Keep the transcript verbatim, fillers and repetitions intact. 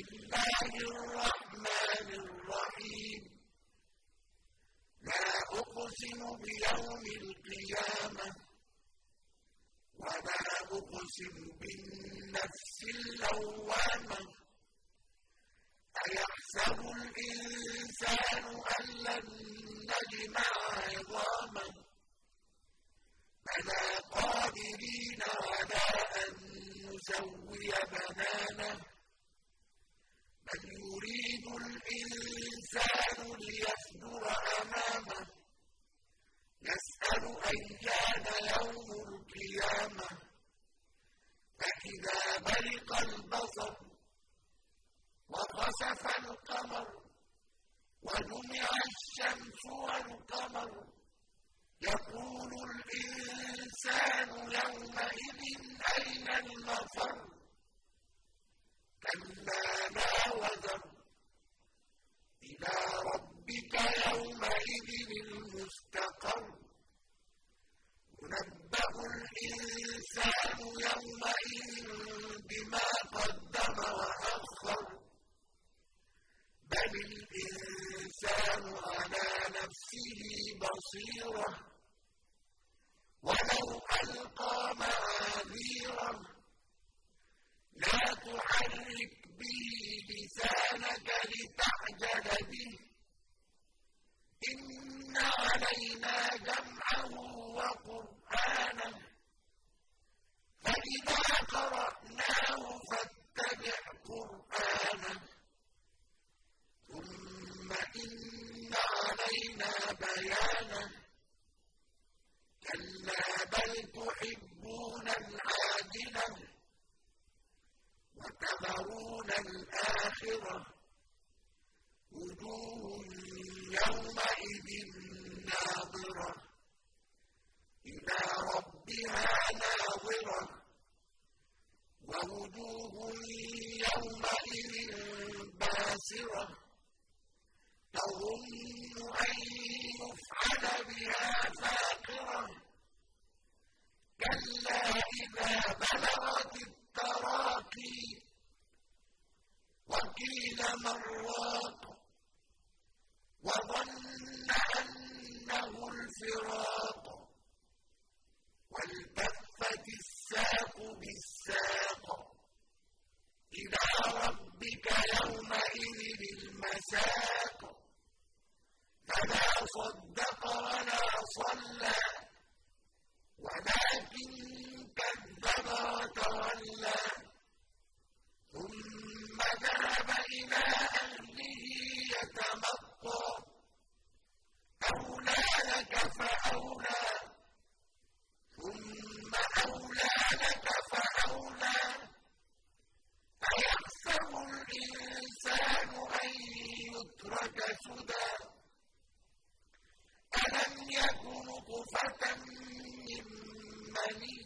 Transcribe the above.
الله الرحمن الرحيم لا أقسم بيوم القيامة ولا أقسم بالنفس اللوامة أيحسب الإنسان أن لن نجمع عظامه بلى قادرين على أن نسوي بنانه بل يريد الإنسان ليفجر أمامه يسأل أيان يوم القيامة فإذا برق البصر وخسف القمر وجمع الشمس والقمر يقول الإنسان يومئذ أين المفر كلا لا وزر إلى ربك يومئذ المستقر ينبأ الإنسان يومئذ بما قدم وأخر بل الإنسان على نفسه بصيرة ولو ألقى معاذيره لا تحرك به لسانك لتعجل به إن علينا جمعه وقرآنه فإذا قرأناه فاتبع قرآنه ثم إن علينا بيانه كلا بل تحبون العاجلة وتذرون الآخرة وجوه يومئذ ناظرة إلى ربها ناظرة ووجوه يومئذ باسرة تظن أن يفعل بها فاقرة كلا إذا بلغت التراقي وقيل من راق وظن أنه الفراق والتفت الساق بالساق إلى ربك يومئذ المساق فلا صدق ولا صلى ولكن كذب وتولى ثم ذهب إلى أهله يتمطى أولى لك فأولى ثم أولى لك فأولى أيحسب الإنسان أن يترك سدى ألم يك نطفة من مني